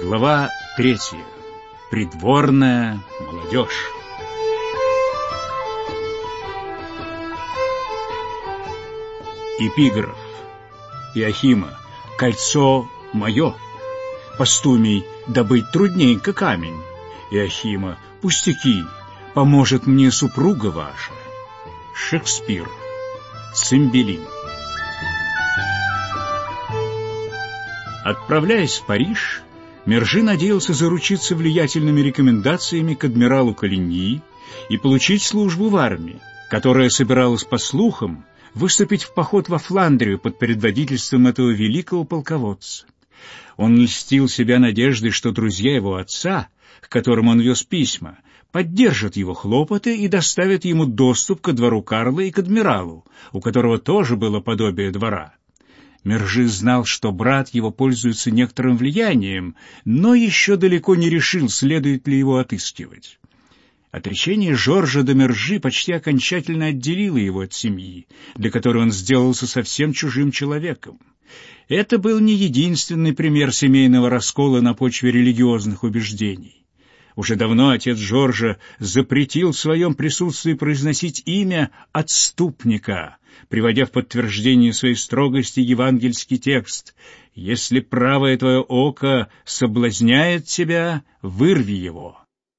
Глава 3. Придворная молодежь. Эпиграф. Иохима. Кольцо мое. Постумий. Добыть трудненько камень. Иохима. Пустяки. Поможет мне супруга ваша. Шекспир. Цимбелин. Отправляясь в Париж, Мержи надеялся заручиться влиятельными рекомендациями к адмиралу Калиньи и получить службу в армии, которая собиралась, по слухам, выступить в поход во Фландрию под предводительством этого великого полководца. Он льстил себя надеждой, что друзья его отца, к которым он вез письма, поддержат его хлопоты и доставят ему доступ ко двору Карла и к адмиралу, у которого тоже было подобие двора. Мержи знал, что брат его пользуется некоторым влиянием, но еще далеко не решил, следует ли его отыскивать. Отречение Жоржа де Мержи почти окончательно отделило его от семьи, для которой он сделался совсем чужим человеком. Это был не единственный пример семейного раскола на почве религиозных убеждений. Уже давно отец Жоржа запретил в своем присутствии произносить имя отступника, приводя в подтверждение своей строгости евангельский текст: «Если правое твое око соблазняет тебя, вырви его».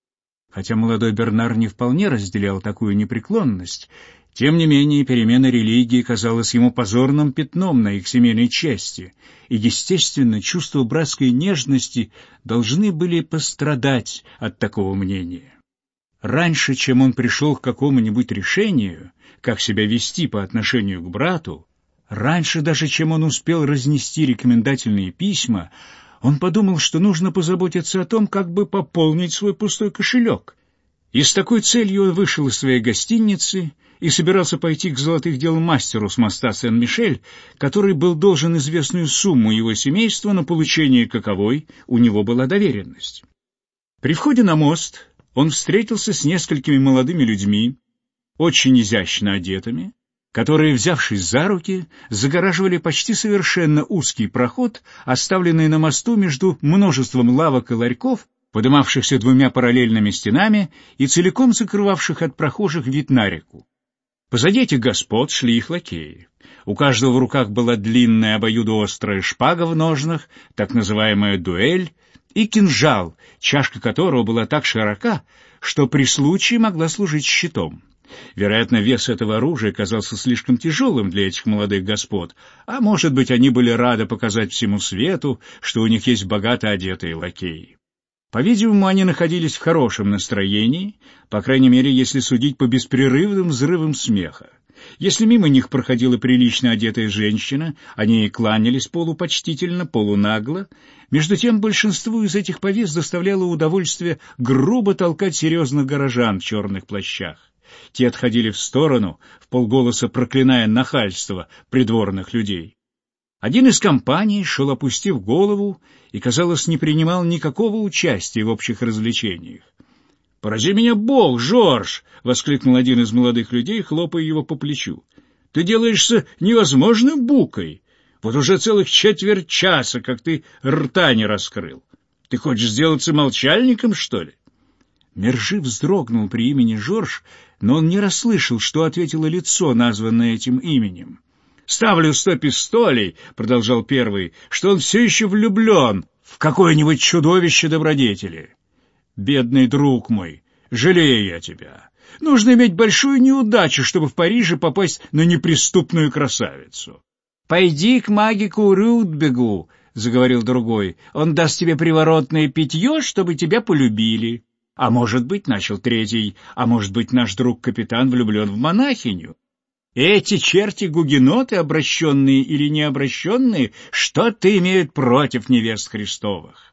Хотя молодой Бернар не вполне разделял такую непреклонность, тем не менее перемена религии казалась ему позорным пятном на их семейной чести, и, естественно, чувства братской нежности должны были пострадать от такого мнения. Раньше, чем он пришел к какому-нибудь решению, как себя вести по отношению к брату, раньше даже, чем он успел разнести рекомендательные письма, он подумал, что нужно позаботиться о том, как бы пополнить свой пустой кошелек. И с такой целью он вышел из своей гостиницы и собирался пойти к золотых дел мастеру с моста Сен-Мишель, который был должен известную сумму его семейства, на получение каковой у него была доверенность. При входе на мост он встретился с несколькими молодыми людьми, очень изящно одетыми, которые, взявшись за руки, загораживали почти совершенно узкий проход, оставленный на мосту между множеством лавок и ларьков, подымавшихся двумя параллельными стенами и целиком закрывавших от прохожих вид на реку. Позади этих господ шли их лакеи. У каждого в руках была длинная обоюдоострая шпага в ножнах, так называемая дуэль, и кинжал, чашка которого была так широка, что при случае могла служить щитом. Вероятно, вес этого оружия казался слишком тяжелым для этих молодых господ, а может быть, они были рады показать всему свету, что у них есть богато одетые лакеи. По-видимому, они находились в хорошем настроении, по крайней мере, если судить по беспрерывным взрывам смеха. Если мимо них проходила прилично одетая женщина, они ей кланялись полупочтительно, полунагло. Между тем, большинству из этих повес доставляло удовольствие грубо толкать серьезных горожан в черных плащах. Те отходили в сторону, вполголоса проклиная нахальство придворных людей. Один из компаний шел, опустив голову, и, казалось, не принимал никакого участия в общих развлечениях. «Порази меня Бог, Жорж!» — воскликнул один из молодых людей, хлопая его по плечу. «Ты делаешься невозможным букой. Вот уже целых четверть часа, как ты рта не раскрыл. Ты хочешь сделаться молчальником, что ли?» Мержи вздрогнул при имени Жорж, но он не расслышал, что ответило лицо, названное этим именем. «Ставлю 100 пистолей», — продолжал первый, — «что он все еще влюблен в какое-нибудь чудовище добродетели. Бедный друг мой, жалею я тебя. Нужно иметь большую неудачу, чтобы в Париже попасть на неприступную красавицу». «Пойди к магику Рюдбегу», — заговорил другой, — «он даст тебе приворотное питье, чтобы тебя полюбили». «А может быть, — начал третий, — а может быть, наш друг-капитан влюблен в монахиню. Эти черти-гугеноты, обращенные или необращенные, что-то имеют против невест Христовых».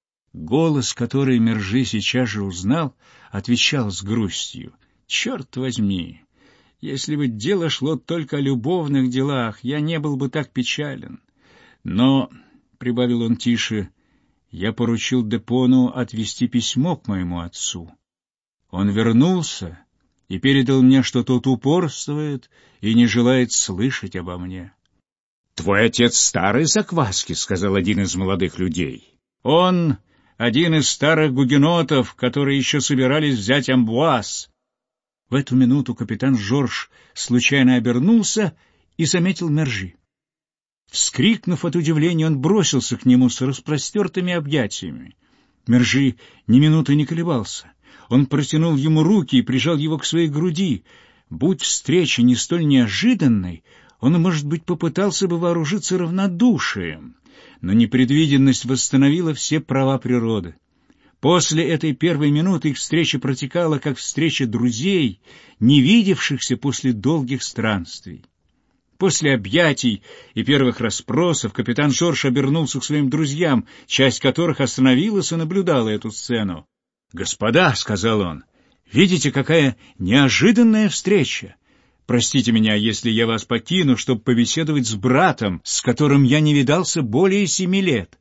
Голос, который Мержи сейчас же узнал, отвечал с грустью: «Черт возьми, если бы дело шло только о любовных делах, я не был бы так печален. Но, — прибавил он тише, — я поручил Депону отвезти письмо к моему отцу. Он вернулся и передал мне, что тот упорствует и не желает слышать обо мне». «Твой отец старый закваски», — сказал один из молодых людей. «Он один из старых гугенотов, которые еще собирались взять Амбуаз». В эту минуту капитан Жорж случайно обернулся и заметил Мержи. Вскрикнув от удивления, он бросился к нему с распростертыми объятиями. Мержи ни минуты не колебался. Он протянул ему руки и прижал его к своей груди. Будь встреча не столь неожиданной, он, может быть, попытался бы вооружиться равнодушием, но непредвиденность восстановила все права природы. После этой первой минуты их встреча протекала, как встреча друзей, не видевшихся после долгих странствий. После объятий и первых расспросов капитан Жорж обернулся к своим друзьям, часть которых остановилась и наблюдала эту сцену. «Господа», — сказал он, — «видите, какая неожиданная встреча! Простите меня, если я вас покину, чтобы побеседовать с братом, с которым я не видался более 7 лет».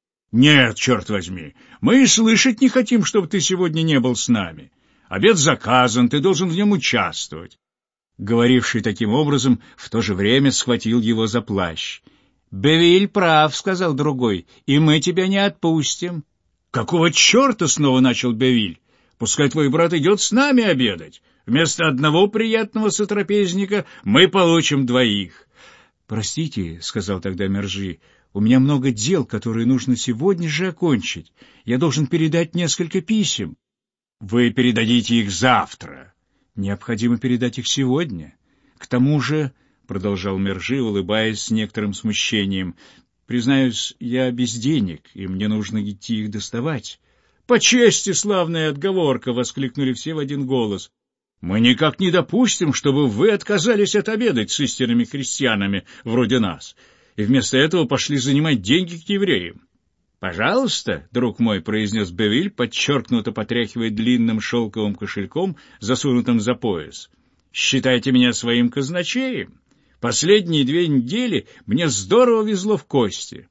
«Нет, черт возьми, мы и слышать не хотим, чтобы ты сегодня не был с нами. Обед заказан, ты должен в нем участвовать». Говоривший таким образом в то же время схватил его за плащ. «Бевиль прав», — сказал другой, — «и мы тебя не отпустим». «Какого черта?» — снова начал Бевиль. «Пускай твой брат идет с нами обедать. Вместо одного приятного сотрапезника мы получим 2». «Простите», — сказал тогда Мержи, — «у меня много дел, которые нужно сегодня же окончить. Я должен передать несколько писем». «Вы передадите их завтра». «Необходимо передать их сегодня. К тому же», — продолжал Мержи, улыбаясь с некоторым смущением, — «признаюсь, я без денег, и мне нужно идти их доставать». «По чести, славная отговорка!» — воскликнули все в один голос. «Мы никак не допустим, чтобы вы отказались отобедать с истинными христианами вроде нас, и вместо этого пошли занимать деньги к евреям». «Пожалуйста, друг мой», — произнес Бевиль, подчеркнуто потряхивая длинным шелковым кошельком, засунутым за пояс. «Считайте меня своим казначеем. Последние 2 недели мне здорово везло в кости.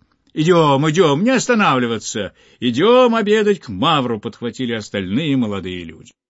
Идем, не останавливаться. Идем обедать к Мавру», — подхватили остальные молодые люди.